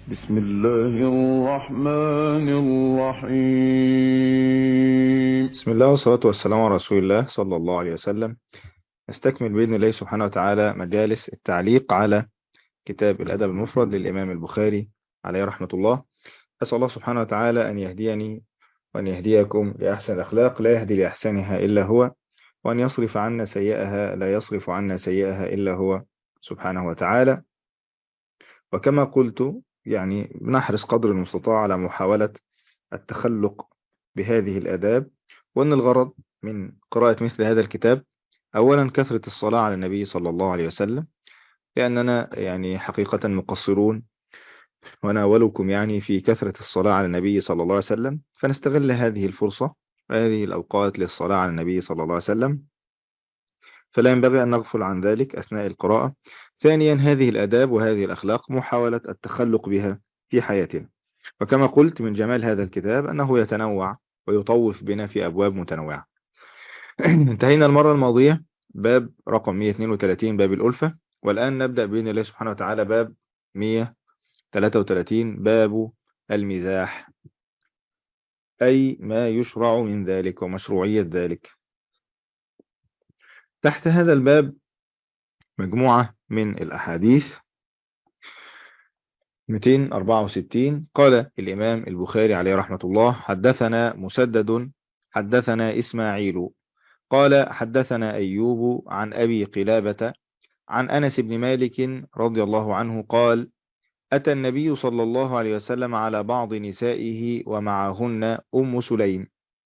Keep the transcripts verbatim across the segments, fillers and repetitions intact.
بسم الله الرحمن الرحيم. بسم الله والصلاة والسلام على رسول الله صلى الله عليه وسلم. نستكمل بإذن الله سبحانه وتعالى مجالس التعليق على كتاب الأدب المفرد للإمام البخاري عليه رحمة الله. أسأل الله سبحانه وتعالى أن يهديني وأن يهديكم لأحسن الأخلاق لا يهدي لأحسنها إلا هو، وأن يصرف عنا سيئها لا يصرف عنا سيئها إلا هو سبحانه وتعالى. وكما قلت يعني بنحرص قدر المستطاع على محاولة التخلق بهذه الآداب، وأن الغرض من قراءة مثل هذا الكتاب أولا كثرة الصلاة على النبي صلى الله عليه وسلم، لأننا يعني حقيقة مقصرون وناولكم يعني في كثرة الصلاة على النبي صلى الله عليه وسلم، فنستغل هذه الفرصة وهذه الأوقات للصلاة على النبي صلى الله عليه وسلم، فلا ينبغي أن نغفل عن ذلك أثناء القراءة. ثانيا هذه الآداب وهذه الأخلاق محاولة التخلق بها في حياتنا. وكما قلت من جمال هذا الكتاب أنه يتنوع ويطوف بنا في أبواب متنوعة. انتهينا المرة الماضية باب رقم مئة واثنين وثلاثين باب الألفة، والآن نبدأ بإذن الله سبحانه وتعالى باب مئة وثلاثة وثلاثين باب المزاح، أي ما يشرع من ذلك ومشروعية ذلك. تحت هذا الباب مجموعة من الأحاديث. مئتين وأربعة وستين قال الإمام البخاري عليه رحمة الله: حدثنا مسدد حدثنا إسماعيل قال حدثنا أيوب عن أبي قلابة عن أنس بن مالك رضي الله عنه قال: أتى النبي صلى الله عليه وسلم على بعض نسائه ومعهن أم سليم.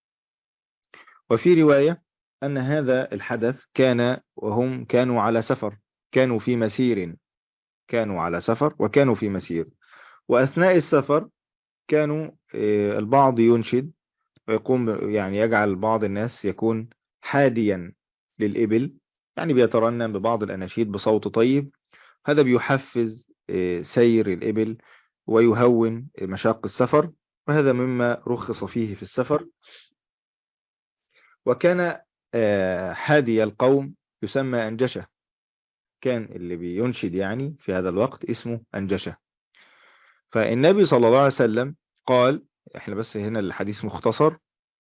وفي رواية أن هذا الحدث كان وهم كانوا على سفر، كانوا في مسير كانوا على سفر وكانوا في مسير. وأثناء السفر كانوا آه، البعض ينشد ويقوم يعني يجعل بعض الناس يكون حاديا للإبل، يعني بيترنم ببعض الأناشيد بصوت طيب. هذا بيحفز آه، سير الإبل ويهون مشاق السفر، وهذا مما رخص فيه في السفر. وكان آه، حادي القوم يسمى أنجشة، كان اللي بينشد يعني في هذا الوقت اسمه أنجشة. فالنبي صلى الله عليه وسلم قال، احنا بس هنا الحديث مختصر،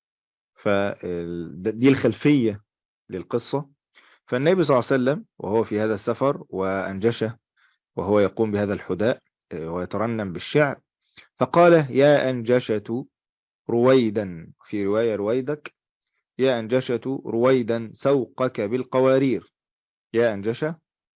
فدي الخلفية للقصة. فالنبي صلى الله عليه وسلم وهو في هذا السفر وأنجشه وهو يقوم بهذا الحداء آه، ويترنم بالشعر، فقال: يا أنجشة رويدا، في رواية رويدك، يا أنجشة رويدا سوقك بالقوارير، يا أنجشة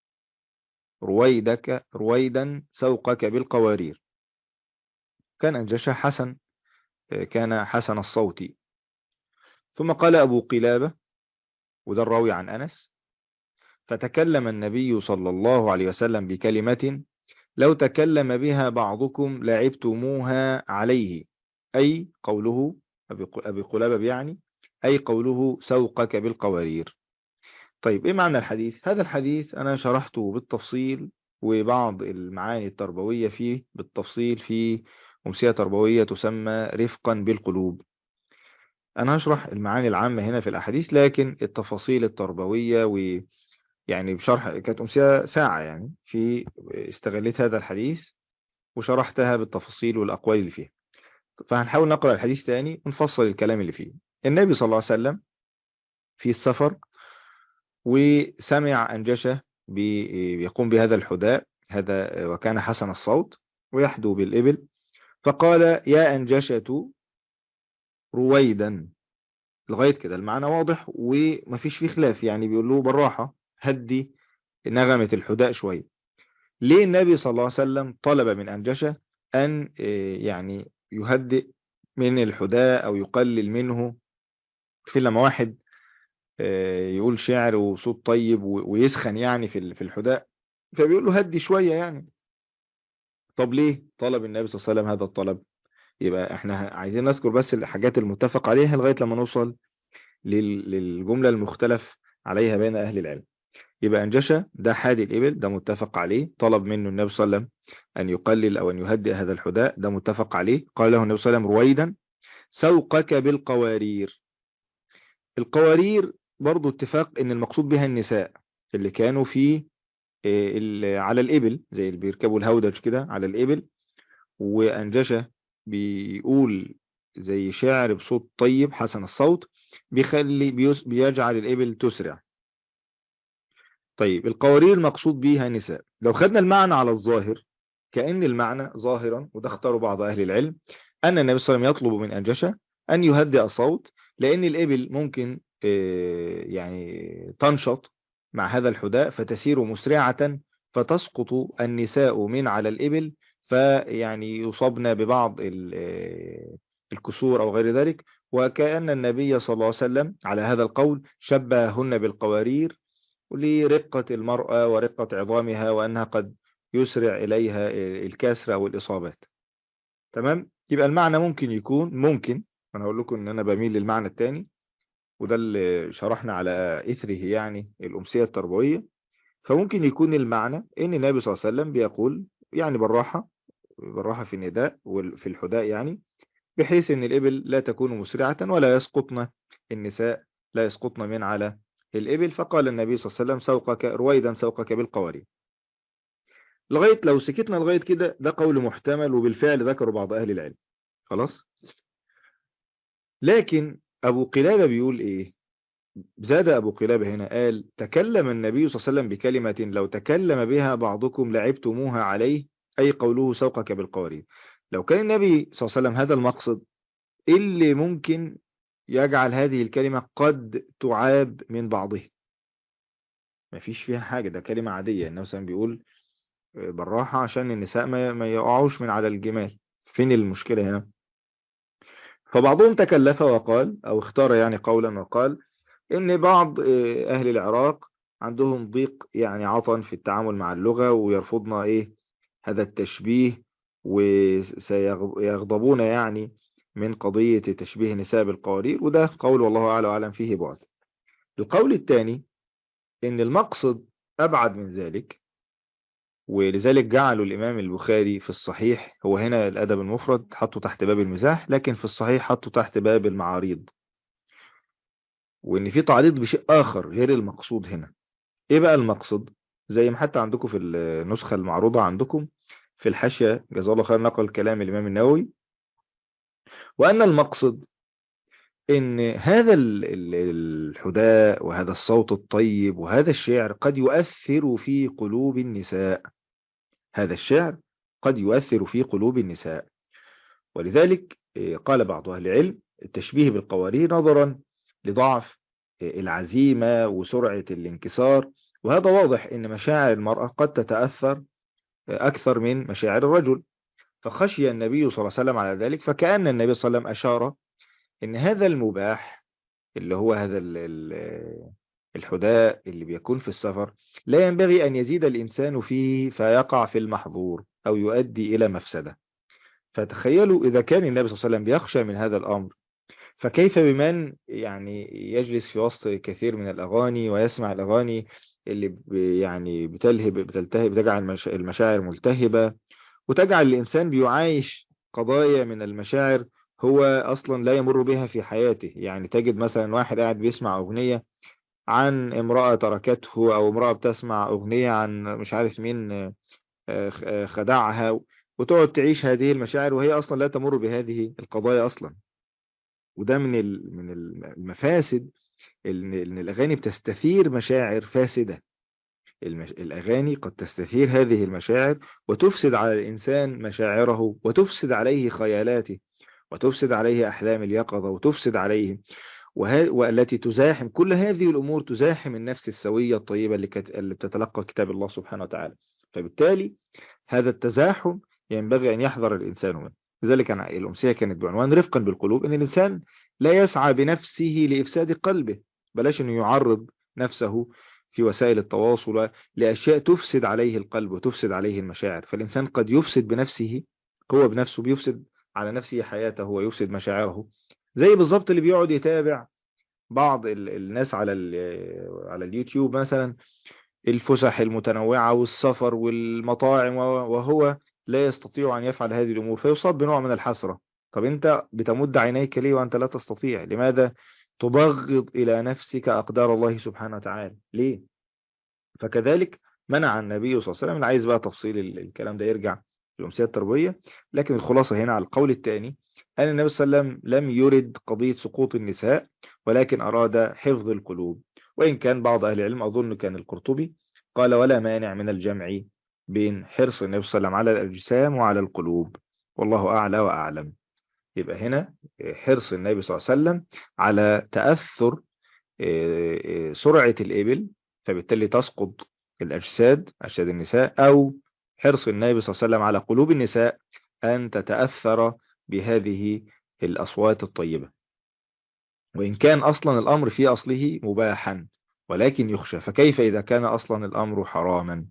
رويدك رويدا سوقك بالقوارير. كان أنجشة حسن، آه، كان حسن الصوت. ثم قال أبو قلابة، وده الراوي عن أنس: فتكلم النبي صلى الله عليه وسلم بكلمة لو تكلم بها بعضكم لعبتموها عليه، أي قوله أبي أبي قلابة يعني، أي قوله سوقك بالقوارير. طيب إيه معنى الحديث؟ هذا الحديث أنا شرحته بالتفصيل وبعض المعاني التربوية فيه بالتفصيل في أمسية تربوية تسمى رفقا بالقلوب. أنا هشرح المعاني العامة هنا في الأحاديث، لكن التفاصيل التربوية ويعني بشرح كانت أمسية ساعة يعني في استغلت هذا الحديث وشرحتها بالتفاصيل والأقوال اللي فيها. فهنحاول نقرأ الحديث تاني ونفصل الكلام اللي فيه. النبي صلى الله عليه وسلم في السفر وسمع أنجشة بي- بيقوم بهذا الحداء هذا، وكان حسن الصوت ويحدو بالإبل، فقال: يا أنجشة رويدا. لغاية كده المعنى واضح ومفيش فيه خلاف، يعني بيقول له بالراحة هدي نغمة الحداء شوية. ليه النبي صلى الله عليه وسلم طلب من أنجشة أن آه، يعني يهدئ من الحداء أو يقلل منه؟ في لما واحد آه، يقول شعر وصوت طيب و- ويسخن يعني في ال- في الحداء، فبيقول له هدي شوية يعني. طب ليه طلب النبي صلى الله عليه وسلم هذا الطلب؟ يبقى احنا عايزين نذكر بس الحاجات المتفق عليها لغاية لما نوصل لل- للجملة المختلف عليها بين أهل العلم. يبقى أنجشة ده حادي الإبل، ده متفق عليه. طلب منه النبي صلى الله عليه وسلم أن يقلل أو أن يهدئ هذا الحداء، ده متفق عليه. قال له النبي صلى الله عليه وسلم: رويدا سوقك بالقوارير. القوارير برضو اتفاق ان المقصود بها النساء اللي كانوا في آه، ال- على الإبل، زي اللي بيركبوا الهودج كده على الإبل، وأنجشة بيقول زي شاعر بصوت طيب حسن الصوت، بيخلي بيس بيجعل الإبل تسرع. طيب القوارير المقصود بيها نساء. لو خدنا المعنى على الظاهر، كأن المعنى ظاهرا، وده اختاره بعض أهل العلم، أن النبي صلى الله عليه وسلم يطلب من أنجشة أن يهدئ الصوت، لأن الإبل ممكن آه، يعني تنشط مع هذا الحداء فتسير مسرعة، فتسقط النساء من على الإبل، فيعني يصابن ببعض ال- آه، الكسور أو غير ذلك. وكأن النبي صلى الله عليه وسلم على هذا القول شبههن بالقوارير لرقة المرأة ورقة عظامها، وأنها قد يسرع إليها الكسر أو الإصابات. تمام. يبقى المعنى ممكن يكون ممكن، أنا هقول لكم إن أنا بميل للمعنى الثاني، وده اللي شرحنا على إثره يعني الأمسية التربوية. فممكن يكون المعنى إن النبي صلى الله عليه وسلم بيقول يعني بالراحة، بالراحة في النداء وفي الحداء يعني، بحيث ان الإبل لا تكون مسرعة ولا يسقطن النساء، لا يسقطن من على الإبل. فقال النبي صلى الله عليه وسلم سوقك رويدا سوقك بالقوارير. لغاية لو سكتنا لغاية كده ده قول محتمل، وبالفعل ذكروا بعض أهل العلم. خلاص. لكن أبو قلابة بيقول إيه؟ زاد أبو قلابة هنا قال تكلم النبي صلى الله عليه وسلم بكلمة لو تكلم بها بعضكم لعبتموها عليه، أي قوله سوقك بالقوارير. لو كان النبي صلى الله عليه وسلم هذا المقصد، إيه اللي ممكن يجعل هذه الكلمة قد تعاب من بعضه؟ مفيش فيها حاجة، ده كلمة عادية. النبي مثلا بيقول بالراحة عشان النساء ما ما يقعوش من على الجمال. فين المشكلة هنا؟ فبعضهم تكلف وقال أو اختار يعني قولا وقال إن بعض آه، أهل العراق عندهم ضيق يعني عطن في التعامل مع اللغة، ويرفضون إيه هذا التشبيه، وسيغضبون يعني من قضية تشبيه النساء بالقوارير. وده قول والله أعلى وأعلم فيه بعد. القول الثاني إن المقصد أبعد من ذلك، ولذلك جعلوا الإمام البخاري في الصحيح، هو هنا الأدب المفرد حطه تحت باب المزاح، لكن في الصحيح حطه تحت باب المعاريض، وإن في تعريض بشيء آخر غير المقصود هنا. إيه بقى المقصد؟ زي ما حتى عندكم في النسخة المعروضة عندكم في الحاشية، جزاه الله خير، نقل كلام الإمام النووي، وأن المقصد إن هذا ال- ال- الحداء وهذا الصوت الطيب وهذا الشعر قد يؤثر في قلوب النساء. هذا الشعر قد يؤثر في قلوب النساء. ولذلك آه، قال بعض أهل العلم التشبيه بالقوارير نظرا لضعف آه، العزيمة وسرعة الانكسار. وهذا واضح أن مشاعر المرأة قد تتأثر آه، أكثر من مشاعر الرجل. فخشي النبي صلى الله عليه وسلم على ذلك، فكأن النبي صلى الله عليه وسلم أشار أن هذا المباح اللي هو هذا ال- ال- الحداء اللي بيكون في السفر لا ينبغي أن يزيد الإنسان فيه فيقع في المحظور أو يؤدي إلى مفسدة. فتخيلوا إذا كان النبي صلى الله عليه وسلم بيخشى من هذا الأمر، فكيف بمن يعني يجلس في وسط كثير من الأغاني ويسمع الأغاني اللي ب- يعني بتلهب بتلتهب، بتجعل المشا- المشاعر ملتهبة، وتجعل الإنسان بيعايش قضايا من المشاعر هو أصلا لا يمر بها في حياته. يعني تجد مثلا واحد قاعد بيسمع أغنية عن امرأة تركته، أو امرأة بتسمع أغنية عن مش عارف مين آه، خ- آه، خدعها، وتقعد تعيش هذه المشاعر وهي أصلا لا تمر بهذه القضايا أصلا. وده من ال- من المفاسد، إن إن الأغاني بتستثير مشاعر فاسدة. المش... الأغاني قد تستثير هذه المشاعر وتفسد على الإنسان مشاعره، وتفسد عليه خيالاته، وتفسد عليه أحلام اليقظة، وتفسد عليه وه... والتي تزاحم كل هذه الأمور، تزاحم النفس السوية الطيبة اللي, كت... اللي بتتلقى كتاب الله سبحانه وتعالى. فبالتالي هذا التزاحم ينبغي أن يحذر الإنسان منه. لذلك أنا الأمسية كانت بعنوان رفقا بالقلوب، أن الإنسان لا يسعى بنفسه لإفساد قلبه، بلاش أنه يعرض نفسه في وسائل التواصل لأشياء تفسد عليه القلب وتفسد عليه المشاعر. فالإنسان قد يفسد بنفسه، هو بنفسه بيفسد على نفسه حياته ويفسد مشاعره. زي بالظبط اللي بيقعد يتابع بعض ال- الناس على ال- على اليوتيوب مثلا، الفسح المتنوعة والسفر والمطاعم، و- وهو لا يستطيع أن يفعل هذه الأمور، فيصاب بنوع من الحسرة. طب أنت بتمد عينيك ليه وأنت لا تستطيع؟ لماذا تبغض إلى نفسك أقدار الله سبحانه وتعالى؟ ليه؟ فكذلك منع النبي صلى الله عليه وسلم. اللي عايز بقى تفصيل ال- الكلام ده يرجع الأمثلة التربوية. لكن الخلاصة هنا على القول الثاني أن النبي صلى الله عليه وسلم لم يرد قضية سقوط النساء، ولكن أراد حفظ القلوب. وإن كان بعض أهل العلم، أظن كان القرطبي، قال ولا مانع من الجمع بين حرص النبي صلى الله عليه وسلم على الأجسام وعلى القلوب، والله أعلى وأعلم. يبقى هنا حرص النبي صلى الله عليه وسلم على تأثر آه، آه، سرعة الإبل، فبالتالي تسقط الأجساد، أجساد النساء، أو حرص النبي صلى الله عليه وسلم على قلوب النساء أن تتأثر بهذه الأصوات الطيبة. وإن كان أصلا الأمر في أصله مباحا، ولكن يخشى، فكيف إذا كان أصلا الأمر حراما؟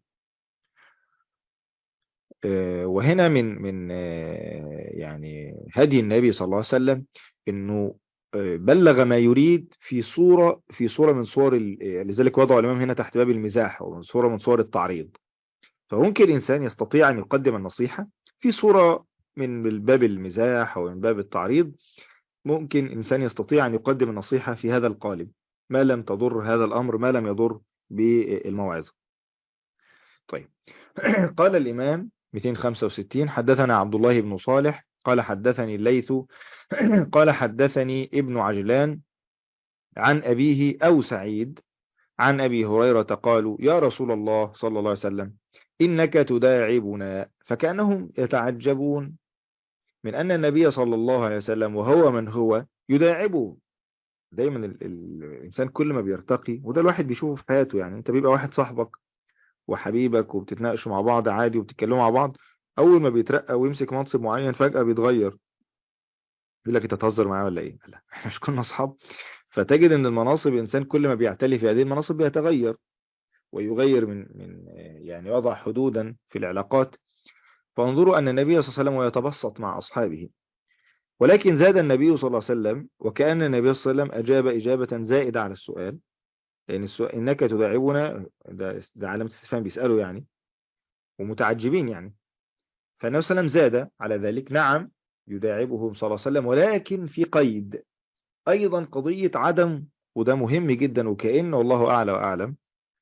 آه، وهنا من من آه، يعني هدي النبي صلى الله عليه وسلم انه آه، بلغ ما يريد في صورة في صورة من صور ال- آه، لذلك وضع الإمام هنا تحت باب المزاح، ومن صورة من صور التعريض. فممكن الإنسان يستطيع أن يقدم النصيحة في صورة من باب المزاح أو من باب التعريض. ممكن إنسان يستطيع أن يقدم النصيحة في هذا القالب، ما لم تضر هذا الأمر، ما لم يضر بالموعظة. طيب. قال الإمام مئتين وخمسة وستين: حدثنا عبد الله بن صالح قال حدثني الليث قال حدثني ابن عجلان عن أبيه أو سعيد عن أبي هريرة قالوا يا رسول الله صلى الله عليه وسلم إنك تداعبنا، فكأنهم يتعجبون من أن النبي صلى الله عليه وسلم وهو من هو يداعبه. دايما ال ال الإنسان كل ما بيرتقي، وده الواحد بيشوفه في حياته، يعني أنت بيبقى واحد صاحبك وحبيبك وبتتناقشوا مع بعض عادي وبتتكلموا مع بعض، اول ما بيترقى ويمسك منصب معين فجأة بيتغير، يقول لك انت تهزر معايا ولا ايه؟ لا احنا مش كنا اصحاب. فتجد ان المناصب، الانسان كل ما بيعتلي في هذه المناصب بيتغير ويغير من من يعني يضع حدودا في العلاقات. فانظروا ان النبي صلى الله عليه وسلم ويتبسط مع اصحابه، ولكن زاد النبي صلى الله عليه وسلم، وكأن النبي صلى الله عليه وسلم اجاب اجابة زائدة على السؤال. لان السؤال انك تداعبنا ده, ده علامة استفهام، بيسأله يعني ومتعجبين يعني. فالنبي صلى الله عليه وسلم زاد على ذلك: نعم يداعبهم صلى الله عليه وسلم، ولكن في قيد أيضا قضية عدم، وده مهم جدا، وكأن والله أعلى وأعلم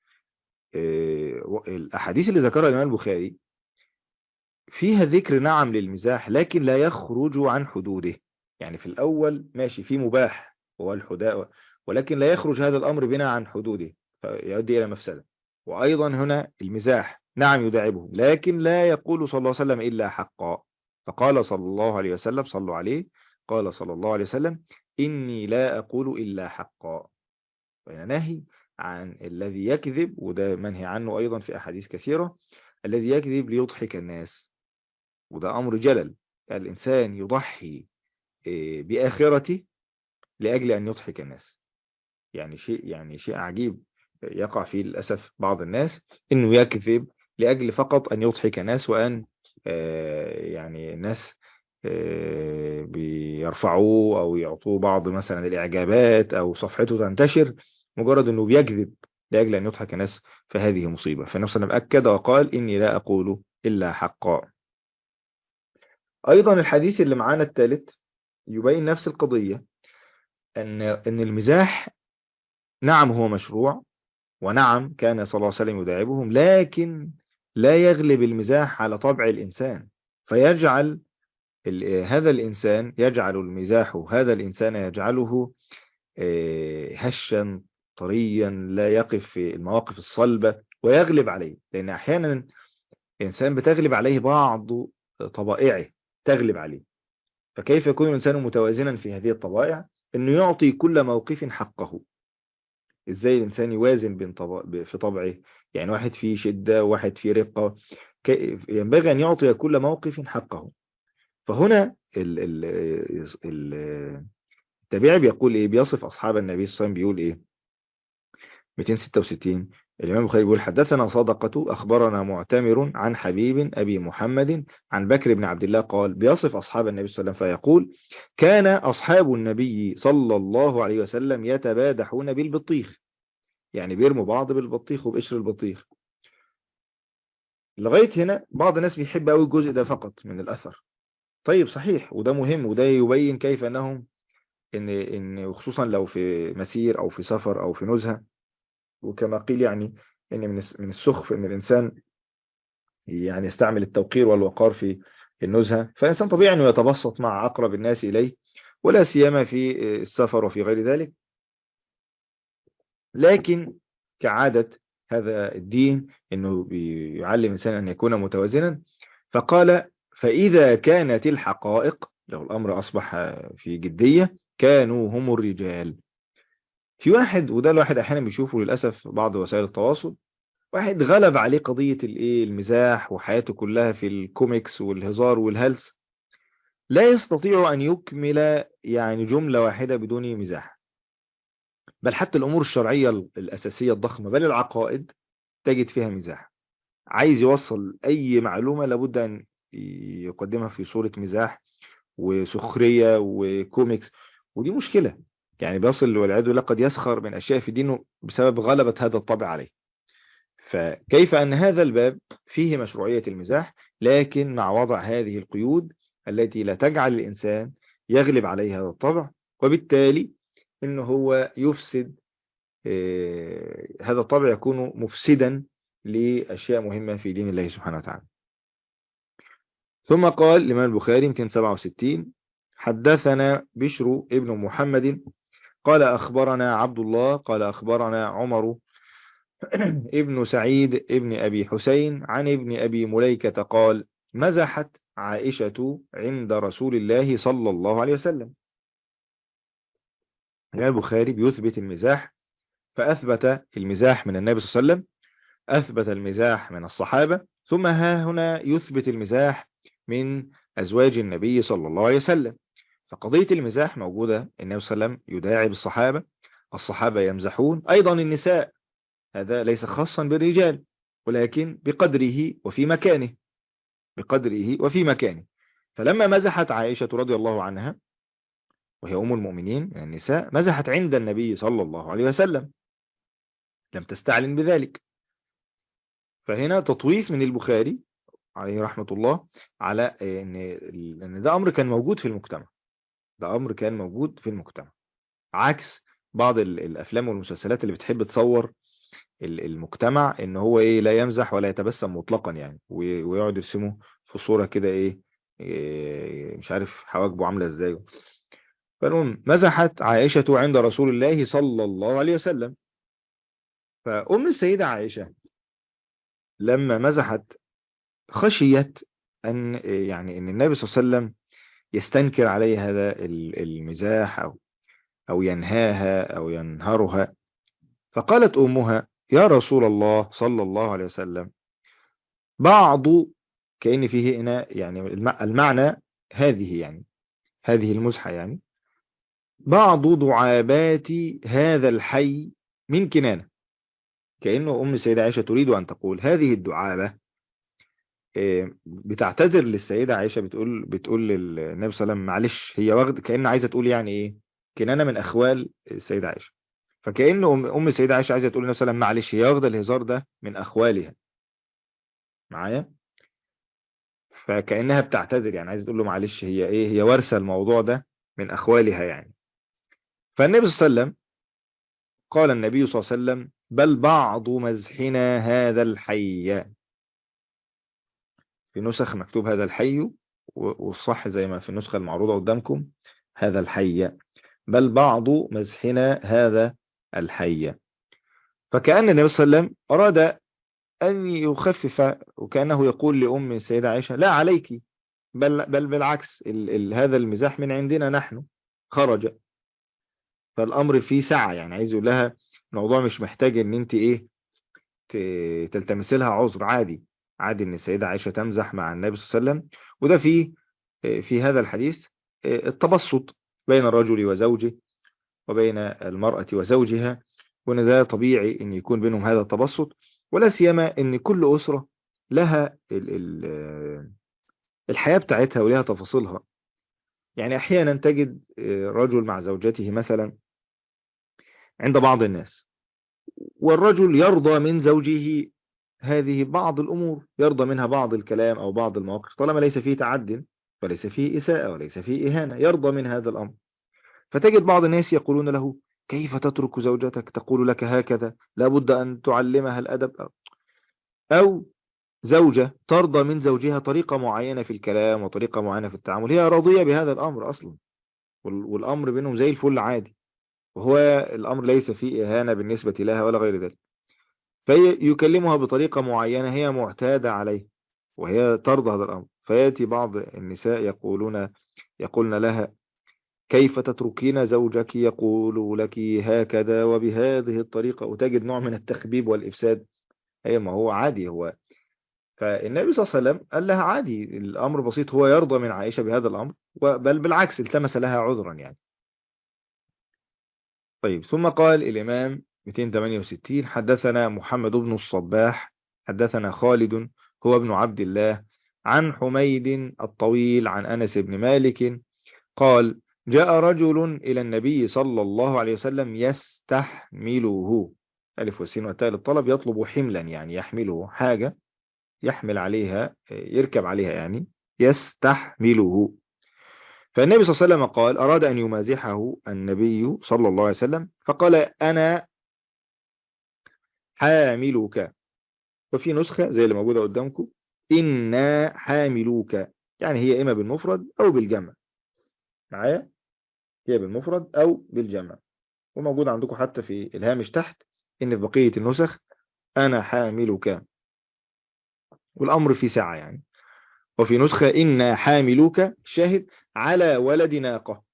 آه، الأحاديث اللي ذكرها الإمام البخاري فيها ذكر نعم للمزاح، لكن لا يخرج عن حدوده. يعني في الأول ماشي في مباح وهو الحداء، ولكن لا يخرج هذا الأمر بنا عن حدوده فيؤدي إلى مفسدة. وأيضا هنا المزاح نعم يداعبه، لكن لا يقول صلى الله عليه وسلم إلا حقا. فقال صلى الله عليه وسلم، صلوا عليه، قال صلى الله عليه وسلم: إني لا أقول إلا حقا. وهنا نهي عن الذي يكذب، وده منهي عنه أيضا في أحاديث كثيرة، الذي يكذب ليضحك الناس، وده أمر جلل. الإنسان يضحي إيه، بآخرته لأجل أن يضحك الناس. يعني شيء يعني شيء عجيب يقع فيه للأسف بعض الناس، إنه يكذب لأجل فقط أن يضحك الناس، وأن آه، يعني الناس آه، بيرفعوه أو يعطوه بعض مثلا الإعجابات أو صفحته تنتشر، مجرد أنه بيكذب لأجل أن يضحك الناس، فهذه مصيبة. فالنبي صلى الله عليه وسلم أكد وقال: إني لا أقول إلا حقا. أيضا الحديث اللي معانا الثالث يبين نفس القضية، أن أن المزاح نعم هو مشروع، ونعم كان صلى الله عليه وسلم يداعبهم، لكن لا يغلب المزاح على طبع الإنسان، فيجعل ال- هذا الإنسان يجعل المزاح هذا الإنسان يجعله آه، هشا طريا، لا يقف في المواقف الصلبة ويغلب عليه. لأن أحيانا الإنسان بتغلب عليه بعض طبائعه، تغلب عليه. فكيف يكون الإنسان متوازنا في هذه الطبائع؟ أنه يعطي كل موقف حقه. ازاي الانسان يوازن بين طبع في طبعه؟ يعني واحد فيه شدة وواحد فيه رقة، ك- ينبغي ان يعطي كل موقف حقه. فهنا ال ال ال التابعي بيقول ايه، بيصف اصحاب النبي صلى الله عليه وسلم، بيقول ايه؟ مئتين وستة وستين الامام البخاري بيقول: حدثنا صدقة اخبرنا معتمر عن حبيب ابي محمد عن بكر بن عبد الله قال، بيصف اصحاب النبي صلى الله عليه وسلم فيقول: كان اصحاب النبي صلى الله عليه وسلم يتبادحون بالبطيخ، يعني بيرموا بعض بالبطيخ وبقشر البطيخ. لغاية هنا بعض الناس بيحب قوي الجزء ده فقط من الأثر. طيب صحيح، وده مهم، وده يبين كيف أنهم إن إن وخصوصا لو في مسير أو في سفر أو في نزهة، وكما قيل يعني إن من الس- من السخف إن الإنسان يعني يستعمل التوقير والوقار في النزهة، فالإنسان طبيعي أنه يتبسط مع أقرب الناس إليه، ولا سيما في السفر وفي غير ذلك. لكن كعادة هذا الدين أنه بيعلم الإنسان أن يكون متوازنا، فقال: فإذا كانت الحقائق، لو الأمر أصبح في جدية، كانوا هم الرجال. في واحد، وده الواحد أحيانا بيشوفه للأسف بعض وسائل التواصل، واحد غلب عليه قضية الإيه المزاح، وحياته كلها في الكوميكس والهزار والهلس، لا يستطيع أن يكمل يعني جملة واحدة بدون مزاح. بل حتى الأمور الشرعية الأساسية الضخمة، بل العقائد، تجد فيها مزاح. عايز يوصل أي معلومة لابد أن يقدمها في صورة مزاح وسخرية وكوميكس، ودي مشكلة. يعني بيصل والعياذ بالله قد يسخر من أشياء في دينه بسبب غلبة هذا الطبع عليه. فكيف أن هذا الباب فيه مشروعية المزاح، لكن مع وضع هذه القيود التي لا تجعل الإنسان يغلب عليه هذا الطبع، وبالتالي إنه هو يفسد، آه، هذا الطبع يكون مفسدا لأشياء مهمة في دين الله سبحانه وتعالى. ثم قال الإمام البخاري مئتين وسبعة وستين: حدثنا بشر ابن محمد قال أخبرنا عبد الله قال أخبرنا عمر ابن سعيد ابن أبي حسين عن ابن أبي مليكة قال: مزحت عائشة عند رسول الله صلى الله عليه وسلم. الإمام البخاري بيثبت المزاح، فأثبت المزاح من النبي صلى الله عليه وسلم، أثبت المزاح من الصحابة، ثم ها هنا يثبت المزاح من أزواج النبي صلى الله عليه وسلم. فقضية المزاح موجودة، النبي صلى الله عليه وسلم يداعب الصحابة، الصحابة يمزحون، أيضا النساء. هذا ليس خاصا بالرجال، ولكن بقدره وفي مكانه، بقدره وفي مكانه. فلما مزحت عائشة رضي الله عنها، وهي أم المؤمنين من النساء، مزحت عند النبي صلى الله عليه وسلم، لم تستعلن بذلك. فهنا تطويف من البخاري عليه رحمة الله على ان ان ده امر كان موجود في المجتمع، ده امر كان موجود في المجتمع، عكس بعض ال- الافلام والمسلسلات اللي بتحب تصور ال- المجتمع ان هو ايه لا يمزح ولا يتبسم مطلقا يعني، وي- ويقعد يرسمه في صورة كده ايه، إيه، مش عارف حواجبه عاملة ازاي. فالمهم مزحت عائشة عند رسول الله صلى الله عليه وسلم. فأم السيدة عائشة لما مزحت خشيت أن يعني أن النبي صلى الله عليه وسلم يستنكر عليه هذا ال- المزاح، أو أو ينهاها أو ينهرها. فقالت أمها: يا رسول الله صلى الله عليه وسلم، بعض، كأن فيه هنا يعني الم- المعنى هذه يعني هذه المزحة يعني بعض دعابات هذا الحي من كنانة. كأنه أم السيدة عائشة تريد أن تقول هذه الدعابة، آه، بتعتذر للسيدة عائشة، بتقول بتقول للنبي صلى الله عليه وسلم معلش، هي واخد كأن عايزة تقول يعني إيه، كنانة من أخوال السيدة عائشة. فكأن أم أم السيدة عائشة عايزة تقول للنبي صلى الله عليه وسلم معلش، هي واخدة الهزار ده من أخوالها معايا. فكأنها بتعتذر يعني عايزة تقول له معلش، هي إيه، هي وارثة الموضوع ده من أخوالها يعني. فالنبي صلى الله عليه وسلم قال النبي صلى الله عليه وسلم: بل بعض مزحنا هذا الحي. في نسخ مكتوب هذا الحي، و- والصح زي ما في النسخة المعروضة قدامكم هذا الحي، بل بعض مزحنا هذا الحي. فكأن النبي صلى الله عليه وسلم أراد أن يخفف، وكأنه يقول لأم السيدة عائشة: لا عليك، بل, بل بالعكس، ال ال هذا المزاح من عندنا نحن، خرج. فالأمر فيه سعة، يعني عايز يقول لها الموضوع مش محتاج ان انت ايه ت- تلتمس لها عذر، عادي، عادي ان السيدة عائشة تمزح مع النبي صلى الله عليه وسلم. وده في في هذا الحديث التبسط بين الرجل وزوجه، وبين المرأة وزوجها، وان ده طبيعي ان يكون بينهم هذا التبسط. ولا سيما ان كل أسرة لها ال ال الحياة بتاعتها ولها تفاصيلها. يعني احيانا تجد رجل مع زوجته مثلا عند بعض الناس، والرجل يرضى من زوجه هذه بعض الأمور، يرضى منها بعض الكلام أو بعض المواقف، طالما ليس فيه تعد وليس فيه إساءة وليس فيه إهانة، يرضى من هذا الأمر. فتجد بعض الناس يقولون له: كيف تترك زوجتك تقول لك هكذا، لابد أن تعلمها الأدب، أو, أو زوجة ترضى من زوجها طريقة معينة في الكلام وطريقة معينة في التعامل، هي راضية بهذا الأمر أصلا، وال- والأمر بينهم زي الفل عادي، وهو الأمر ليس فيه إهانة بالنسبة لها ولا غير ذلك. فيكلمها بطريقة معينة هي معتادة عليه وهي ترضى هذا الأمر، فيأتي بعض النساء يقولون يقولن لها: كيف تتركين زوجك يقول لك هكذا وبهذه الطريقة، وتجد نوع من التخبيب والإفساد. أي ما هو عادي هو. فالنبي صلى الله عليه وسلم قال لها عادي، الأمر بسيط، هو يرضى من عائشة بهذا الأمر، بل بالعكس التمس لها عذرا يعني. طيب، ثم قال الإمام مئتين وثمانية وستين: حدثنا محمد بن الصباح حدثنا خالد هو ابن عبد الله عن حميد الطويل عن أنس بن مالك قال: جاء رجل إلى النبي صلى الله عليه وسلم يستحمله، ألف والسين والتاء للطلب، يطلب حملا يعني يحمله حاجة، يحمل عليها يركب عليها يعني، يستحمله. فالنبي صلى الله عليه وسلم قال أراد أن يمازحه النبي صلى الله عليه وسلم فقال: أنا حاملك. وفي نسخة زي اللي موجودة قدامكم: إنا حاملوك، يعني هي إما بالمفرد أو بالجمع. معايا؟ هي بالمفرد أو بالجمع. وموجود عندكم حتى في الهامش تحت إن في بقية النسخ أنا حاملك، والأمر في ساعة يعني. وفي نسخة إنا حاملوك شاهد على ولد ناقة.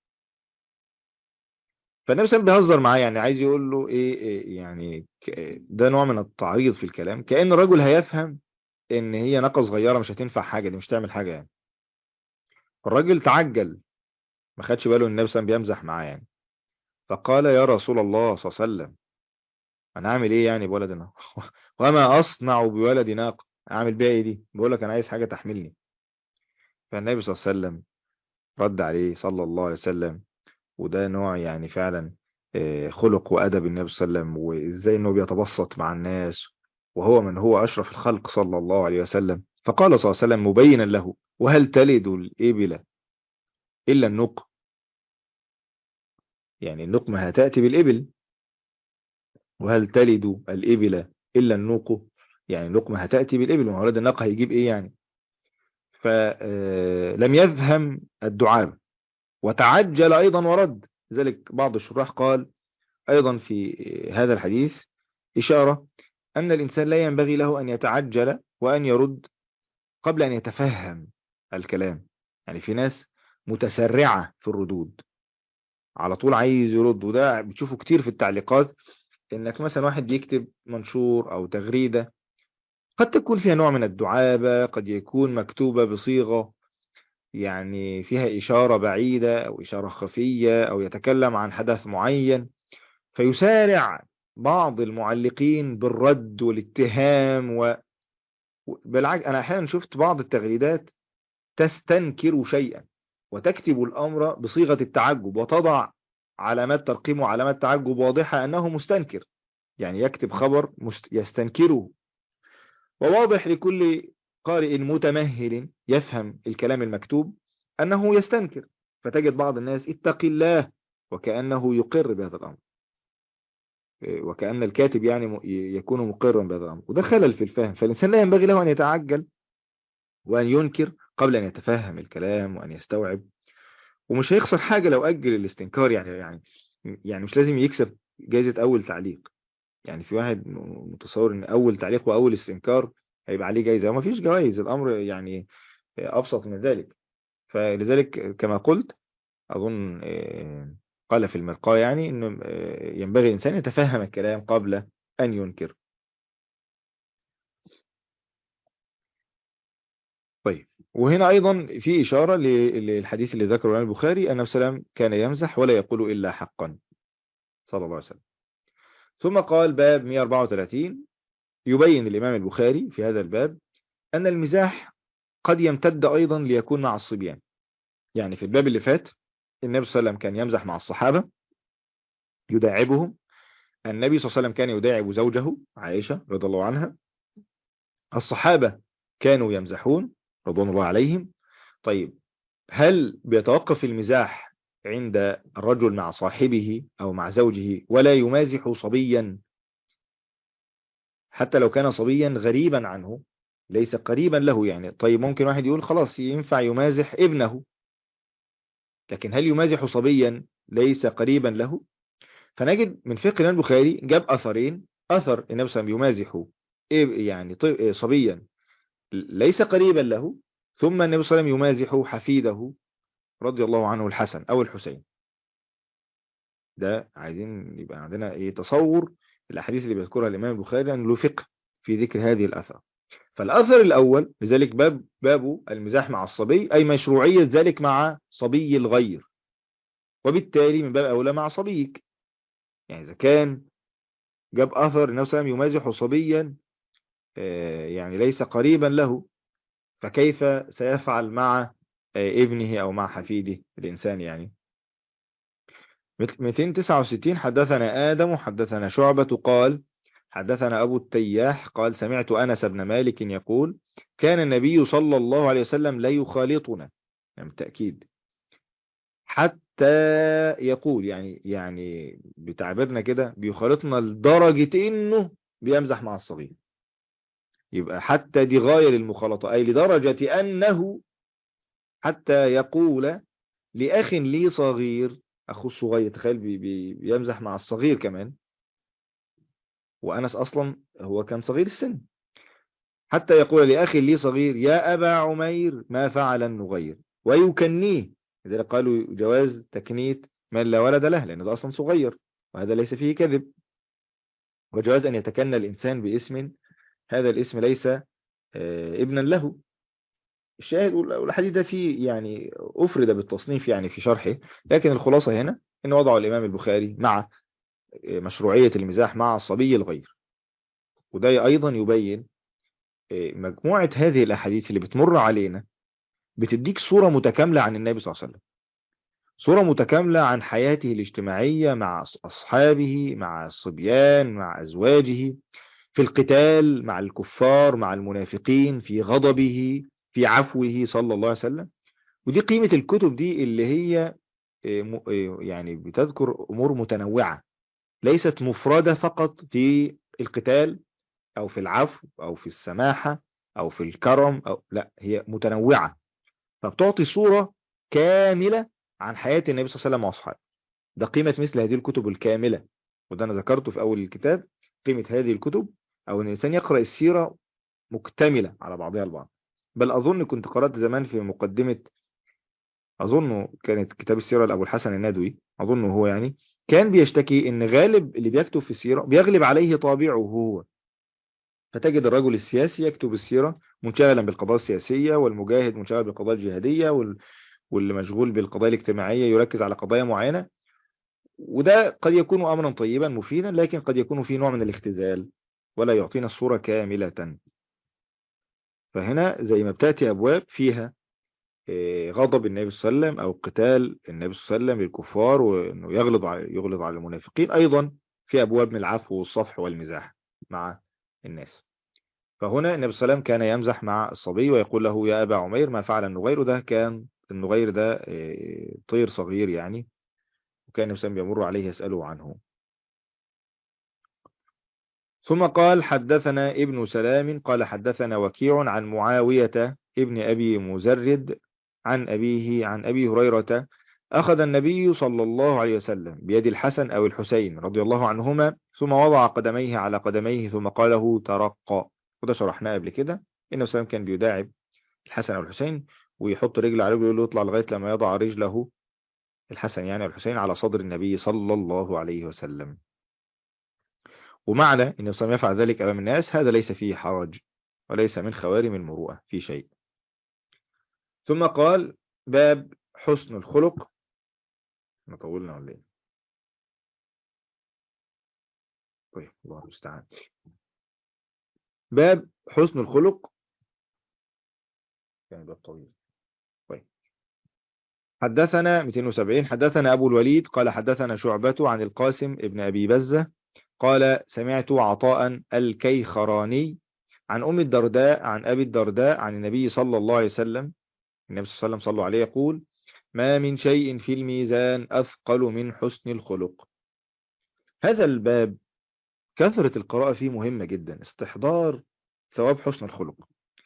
فالنبي صلى الله عليه وسلم بيهزر معاه، يعني عايز يقول له إيه, إيه يعني، ك- ده نوع من التعريض في الكلام، كأن الرجل هيفهم إن هي ناقة صغيرة مش هتنفع حاجة، دي مش تعمل حاجة يعني. الراجل تعجل، ما خدش باله ان النبي صلى الله عليه وسلم بيمزح معاه يعني. فقال: يا رسول الله صلى الله عليه وسلم، انا اعمل ايه يعني بولد ناقة؟ وما اصنع بولد ناقة، اعمل بيها ايه دي؟ بقول لك انا عايز حاجة تحملني. فالنبي صلى الله عليه وسلم رد عليه صلى الله عليه وسلم، وده نوع يعني فعلا آه، خلق وادب النبي صلى الله عليه وسلم، وازاي انه بيتبسط مع الناس، وهو من هو اشرف الخلق صلى الله عليه وسلم. فقال صلى الله عليه وسلم مبينا له: وهل تلد الابل الا النق؟ يعني النقمة هتأتي بالإبل. وهل تلد الإبل إلا النوق؟ يعني النقمة هتأتي بالإبل، وولد الناقة هيجيب إيه يعني؟ فلم يفهم الدعاء وتعجل أيضا ورد. لذلك بعض الشراح قال أيضا في هذا الحديث إشارة أن الإنسان لا ينبغي له أن يتعجل وأن يرد قبل أن يتفهم الكلام. يعني في ناس متسرعة في الردود، على طول عايز يرد، وده بتشوفه كتير في التعليقات. انك مثلا واحد بيكتب منشور او تغريدة قد تكون فيها نوع من الدعابة، قد يكون مكتوبة بصيغة يعني فيها إشارة بعيدة أو إشارة خفية، أو يتكلم عن حدث معين، فيسارع بعض المعلقين بالرد والاتهام و... بالعكس أنا أحيانا شفت بعض التغريدات تستنكر شيئا وتكتب الأمر بصيغة التعجب، وتضع علامات ترقيم وعلامات تعجب واضحة أنه مستنكر، يعني يكتب خبر مست... يستنكره. وواضح لكل قارئ متمهل يفهم الكلام المكتوب أنه يستنكر، فتجد بعض الناس اتق الله وكأنه يقر بهذا الأمر، وكأن الكاتب يعني م- يكون مقرا بهذا الأمر، وده خلل في الفهم. فالإنسان لا ينبغي له أن يتعجل وأن ينكر قبل أن يتفهم الكلام وأن يستوعب. ومش هيخسر حاجة لو أجل الاستنكار، يعني يعني يعني مش لازم يكسب جائزة أول تعليق. يعني في واحد م- متصور ان اول تعليق واول استنكار هيبقى عليه جايزة، وما فيش جوائز، الامر يعني ابسط من ذلك. فلذلك كما قلت اظن آه، قال في المرقاة يعني انه آه، ينبغي الانسان يتفهم الكلام قبل ان ينكر. طيب، وهنا ايضا في اشارة ل- للحديث اللي ذكره الإمام البخاري ان السلام كان يمزح ولا يقول الا حقا صلى الله عليه وسلم. ثم قال باب مئة وأربعة وثلاثين، يبين الامام البخاري في هذا الباب ان المزاح قد يمتد أيضا ليكون مع الصبيان. يعني في الباب اللي فات النبي صلى الله عليه وسلم كان يمزح مع الصحابة يداعبهم، النبي صلى الله عليه وسلم كان يداعب زوجه عائشة رضي الله عنها، الصحابة كانوا يمزحون رضوان الله عليهم. طيب، هل بيتوقف المزاح عند الرجل مع صاحبه أو مع زوجه ولا يمازح صبيا حتى لو كان صبيا غريبا عنه؟ ليس قريبا له. يعني طيب ممكن واحد يقول خلاص ينفع يمازح ابنه، لكن هل يمازح صبيا ليس قريبا له؟ فنجد من فقه الإمام البخاري جاب أثرين: أثر النبي صلى الله عليه وسلم يمازح إيه يعني طي- صبيا ليس قريبا له، ثم النبي صلى الله عليه وسلم يمازح حفيده رضي الله عنه الحسن أو الحسين. ده عايزين يبقى عندنا ايه تصور الأحاديث اللي بيذكرها الإمام البخاري أنه له فقه في ذكر هذه الأثر. فالأثر الأول لذلك باب باب المزاح مع الصبي، أي مشروعية ذلك مع صبي الغير، وبالتالي من باب أولى مع صبيك. يعني إذا كان جاب أثر النبي صلى الله عليه وسلم يمازح صبيا آه، يعني ليس قريبا له، فكيف سيفعل مع آه، ابنه أو مع حفيده الإنسان يعني. مئتين وتسعة وستين حدثنا آدم حدثنا شعبة قال حدثنا أبو التياح قال سمعت أنس بن مالك يقول كان النبي صلى الله عليه وسلم لا يخالطنا، يعني بالتأكيد، حتى يقول يعني يعني بتعبيرنا كده بيخالطنا لدرجة إنه بيمزح مع الصغير. يبقى حتى دي غاية للمخالطة، أي لدرجة أنه حتى يقول لأخ لي صغير، أخو الصغير تخيل بي بي بيمزح مع الصغير كمان، وأنس أصلا هو كان صغير السن، حتى يقول لأخ لي صغير يا أبا عمير ما فعل النغير، ويكنيه. لذلك قالوا جواز تكنيت من لا ولد له، لأنه ده أصلا صغير وهذا ليس فيه كذب، وجواز أن يتكنى الإنسان باسم هذا الاسم ليس آه، ابنا له. الشاهد والحديث ده فيه يعني أفرد بالتصنيف يعني في شرحه، لكن الخلاصة هنا إن وضعه الإمام البخاري مع مشروعية المزاح مع الصبي الغير. وده أيضا يبين مجموعة هذه الأحاديث اللي بتمر علينا بتديك صورة متكاملة عن النبي صلى الله عليه وسلم، صورة متكاملة عن حياته الاجتماعية مع أصحابه، مع الصبيان، مع أزواجه، في القتال مع الكفار مع المنافقين، في غضبه، في عفوه صلى الله عليه وسلم. ودي قيمة الكتب دي اللي هي إيه، م- إيه، يعني بتذكر أمور متنوعة، ليست مفردة فقط في القتال أو في العفو أو في السماحة أو في الكرم، أو لا، هي متنوعة، فبتعطي صورة كاملة عن حياة النبي صلى الله عليه وسلم وأصحابه. ده قيمة مثل هذه الكتب الكاملة، وده أنا ذكرته في أول الكتاب. قيمة هذه الكتب أو أن الإنسان يقرأ السيرة مكتملة على بعضها البعض. بل أظن كنت قرأت زمان في مقدمة، أظن كانت كتاب السيرة لأبو الحسن الندوي، أظن هو يعني كان بيشتكي إن غالب اللي بيكتب في السيرة بيغلب عليه طابعه هو، فتجد الرجل السياسي يكتب السيرة منشغلا بالقضايا السياسية، والمجاهد منشغل بالقضايا الجهادية، وال... واللي مشغول بالقضايا الاجتماعية يركز على قضايا معينة. وده قد يكون أمرا طيبا مفيدا، لكن قد يكون فيه نوع من الاختزال ولا يعطينا الصورة كاملة. فهنا زي ما بتأتي أبواب فيها إيه، غضب النبي صلى الله عليه وسلم أو قتال النبي صلى الله عليه وسلم للكفار وأنه يغلظ على يغلظ على المنافقين، أيضا في أبواب من العفو والصفح والمزاح مع الناس. فهنا النبي صلى الله عليه وسلم كان يمزح مع الصبي ويقول له يا أبا عمير ما فعل النغير. ده كان النغير ده إيه، طير صغير يعني، وكان النبي صلى الله عليه وسلم يمر عليه يسأله عنه. ثم قال حدثنا ابن سلام قال حدثنا وكيع عن معاوية ابن أبي مزرد عن أبيه عن أبي هريرة أخذ النبي صلى الله عليه وسلم بيد الحسن أو الحسين رضي الله عنهما ثم وضع قدميه على قدميه ثم قال له ترقى. وده شرحناه قبل كده. إنه سلام كان بيداعب الحسن أو الحسين ويحط رجل على رجله ويقول له اطلع لغاية لما يضع رجله الحسن يعني الحسين على صدر النبي صلى الله عليه وسلم. ومعنى أن الإنسان يفعل ذلك أمام الناس هذا ليس فيه حرج وليس من خوارم المروءة في شيء. ثم قال باب حسن الخلق. ما طولنا ولا ايه؟ طيب الله المستعان. باب حسن الخلق يعني باب طويل. طيب حدثنا مئتين وسبعين حدثنا أبو الوليد قال حدثنا شعبة عن القاسم ابن أبي بزة قال سمعت عطاء الكيخراني عن أم الدرداء عن أبي الدرداء عن النبي صلى الله عليه وسلم، النبي صلى الله عليه وسلم صلوا عليه يقول ما من شيء في الميزان أثقل من حسن الخلق. هذا الباب كثرة القراءة فيه مهمة جدا، استحضار ثواب حسن الخلق.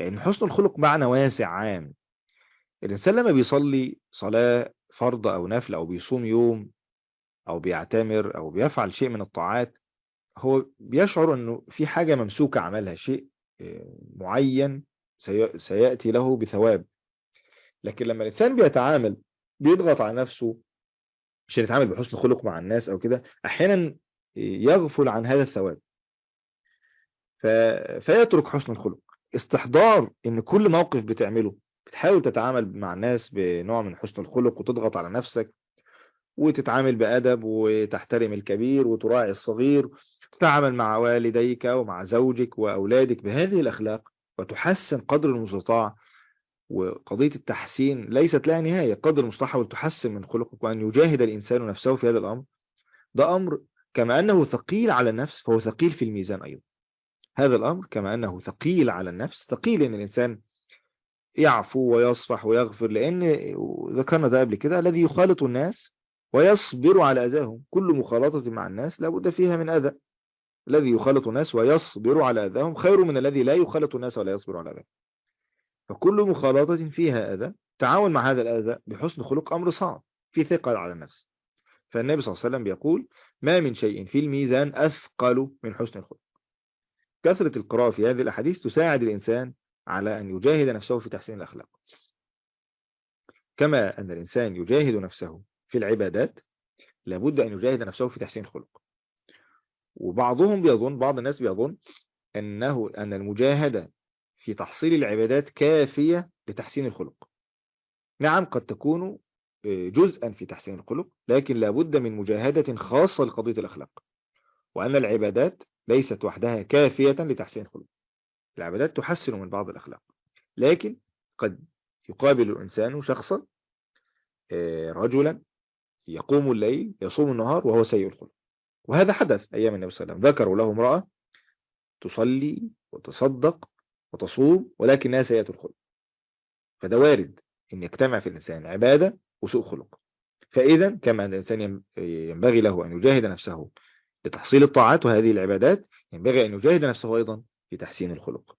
لأن حسن الخلق معنى واسع عام. الإنسان لما بيصلي صلاة فرض أو نفل أو بيصوم يوم أو بيعتمر أو بيفعل شيء من الطاعات، هو بيشعر أنه في حاجة ممسوكة عملها، شيء آه، معين سي- سيأتي له بثواب. لكن لما الإنسان بيتعامل بيضغط على نفسه عشان يتعامل بحسن خلق مع الناس أو كده، أحيانا يغفل عن هذا الثواب، ف... فيترك حسن الخلق. استحضار ان كل موقف بتعمله بتحاول تتعامل مع الناس بنوع من حسن الخلق وتضغط على نفسك وتتعامل بأدب وتحترم الكبير وتراعي الصغير، تتعامل مع والديك ومع زوجك وأولادك بهذه الأخلاق وتحسن قدر المستطاع. وقضية التحسين ليست لها نهاية، قدر المستطاع حاول تحسن من خلقك، وأن يجاهد الإنسان نفسه في هذا الأمر. ده أمر كما أنه ثقيل على النفس فهو ثقيل في الميزان أيضا. هذا الأمر كما أنه ثقيل على النفس ثقيل إن الإنسان يعفو ويصفح ويغفر، لأن ذكرنا ده قبل كده، الذي يخالط الناس ويصبر على أذاهم، كل مخالطة مع الناس لابد فيها من أذى. الذي يخالط الناس ويصبر على أذاهم خير من الذي لا يخالط الناس ولا يصبر على أذاهم. فكل مخالطة فيها أذى، تعاون مع هذا الأذى بحسن خلق أمر صعب في ثقل على النفس. فالنبي صلى الله عليه وسلم بيقول: ما من شيء في الميزان أثقل من حسن الخلق. كثرة القراءة في هذه الأحاديث تساعد الإنسان على أن يجاهد نفسه في تحسين الأخلاق، كما أن الإنسان يجاهد نفسه في العبادات لابد أن يجاهد نفسه في تحسين الخلق. وبعضهم بيظن بعض الناس بيظن أنه أن المجاهدة في تحصيل العبادات كافية لتحسين الخلق. نعم، قد تكون جزءا في تحسين الخلق، لكن لابد من مجاهدة خاصة لقضية الأخلاق، وأن العبادات ليست وحدها كافية لتحسين الخلق. العبادات تحسن من بعض الأخلاق، لكن قد يقابل الإنسان شخصا رجلا يقوم الليل يصوم النهار وهو سيء الخلق. وهذا حدث أيام النبي صلى الله عليه وسلم، ذكروا له امرأة تصلي وتصدق وتصوم ولكنها سيئة الخلق. فده وارد أن يجتمع في الإنسان عبادة وسوء خلق. فإذا كما أن الإنسان ينبغي له أن يجاهد نفسه لتحصيل الطاعات وهذه العبادات، ينبغي أن يجاهد نفسه أيضا في تحسين الخلق.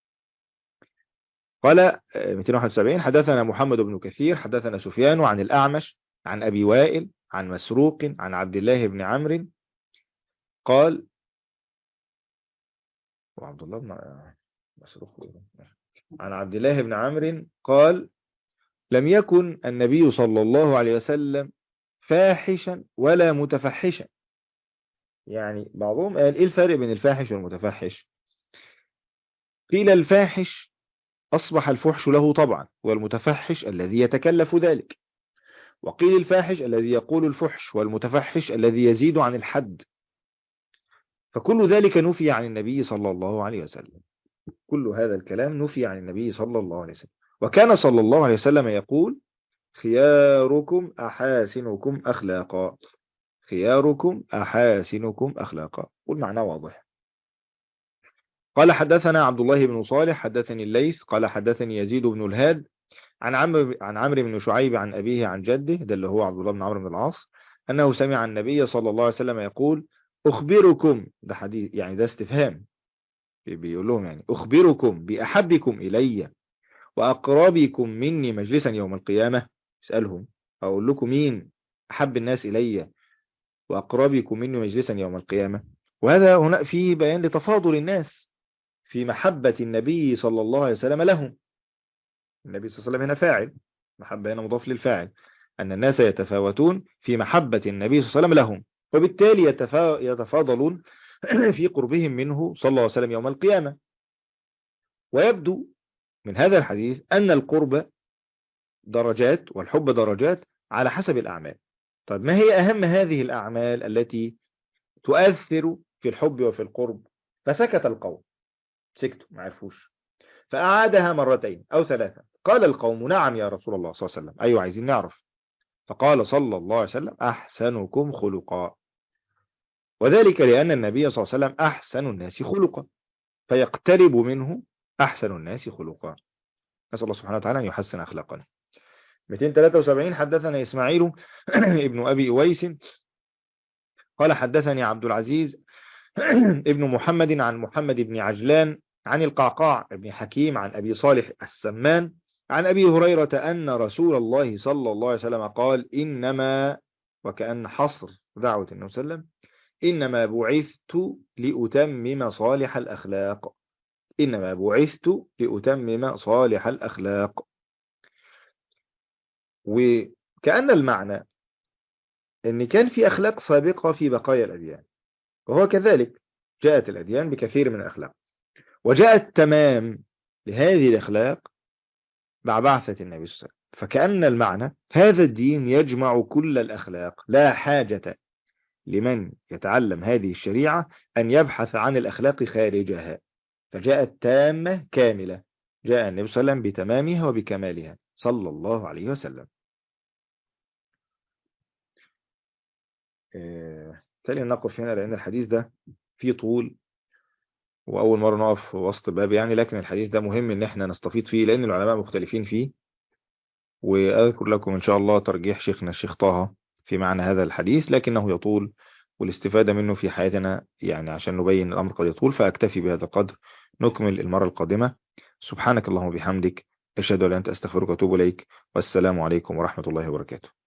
قال مئتين وواحد وسبعين: حدثنا محمد بن كثير حدثنا سفيان عن الأعمش عن أبي وائل عن مسروق عن عبد الله بن عمرو قال، وعبد الله بن مسروق عن عبد الله بن عمرو قال: لم يكن النبي صلى الله عليه وسلم فاحشا ولا متفحشا. يعني بعضهم قال: ايه الفرق بين الفاحش والمتفحش؟ قيل: الفاحش أصبح الفحش له طبعا، والمتفحش الذي يتكلف ذلك. وقيل: الفاحش الذي يقول الفحش، والمتفحش الذي يزيد عن الحد. فكل ذلك نفي عن النبي صلى الله عليه وسلم، كل هذا الكلام نفي عن النبي صلى الله عليه وسلم. وكان صلى الله عليه وسلم يقول: خياركم أحاسنكم أخلاقا، خياركم أحاسنكم أخلاقا، والمعنى واضح. قال: حدثنا عبد الله بن صالح حدثني الليث قال حدثني يزيد بن الهاد عن عمرو عن عمرو بن شعيب عن أبيه عن جده، ده اللي هو عبد الله بن عمرو بن العاص، أنه سمع النبي صلى الله عليه وسلم يقول: أخبركم، ده حديث يعني ده استفهام، بيقول لهم يعني أخبركم بأحبكم إلي وأقربكم مني مجلسا يوم القيامة. اسألهم أقول لكم مين أحب الناس إلي وأقربكم مني مجلسا يوم القيامة. وهذا هنا فيه بيان لتفاضل الناس في محبة النبي صلى الله عليه وسلم لهم. النبي صلى الله عليه وسلم هنا فاعل، محبة هنا مضاف للفاعل، أن الناس يتفاوتون في محبة النبي صلى الله عليه وسلم لهم، وبالتالي يتفا... يتفاضلون في قربهم منه صلى الله عليه وسلم يوم القيامة. ويبدو من هذا الحديث أن القرب درجات والحب درجات على حسب الأعمال. طيب ما هي أهم هذه الأعمال التي تؤثر في الحب وفي القرب؟ فسكت القوم، سكتوا ما عرفوش، فأعادها مرتين أو ثلاثة. قال القوم: نعم يا رسول الله صلى الله عليه وسلم، أيوة عايزين نعرف. فقال صلى الله عليه وسلم: أحسنكم خلقا. وذلك لأن النبي صلى الله عليه وسلم أحسن الناس خلقا، فيقترب منه أحسن الناس خلقا. نسأل الله سبحانه وتعالى أن يحسن أخلاقنا. مئتين وثلاثة وسبعين حدثنا إسماعيل ابن أبي أويس قال حدثني عبد العزيز ابن محمد عن محمد بن عجلان عن القعقاع بن حكيم عن أبي صالح السمان عن أبي هريرة أن رسول الله صلى الله عليه وسلم قال إنما، وكأن حصر دعوة النبي صلى الله عليه وسلم، إنما بعثت لأتمم صالح الأخلاق، إنما بعثت لأتمم صالح الأخلاق. وكأن المعنى أن كان في أخلاق سابقة في بقايا الأديان، وهو كذلك جاءت الأديان بكثير من الأخلاق، وجاء التمام لهذه الأخلاق مع بعثة النبي صلى الله عليه وسلم. فكأن المعنى هذا الدين يجمع كل الأخلاق، لا حاجة لمن يتعلم هذه الشريعة أن يبحث عن الأخلاق خارجها، فجاءت تامة كاملة، جاء النبي صلى الله عليه وسلم بتمامها وبكمالها صلى الله عليه وسلم. آه، تالي نقف هنا لأن الحديث ده فيه طول، وأول مرة نقف وسط الباب يعني، لكن الحديث ده مهم إن احنا نستفيد فيه لأن العلماء مختلفين فيه. وأذكر لكم إن شاء الله ترجيح شيخنا الشيخ طه في معنى هذا الحديث، لكنه يطول والاستفادة منه في حياتنا يعني عشان نبين الأمر قد يطول، فأكتفي بهذا القدر. نكمل المرة القادمة. سبحانك اللهم وبحمدك، أشهد أن لا إله إلا أنت، أستغفرك وأتوب إليك، والسلام عليكم ورحمة الله وبركاته.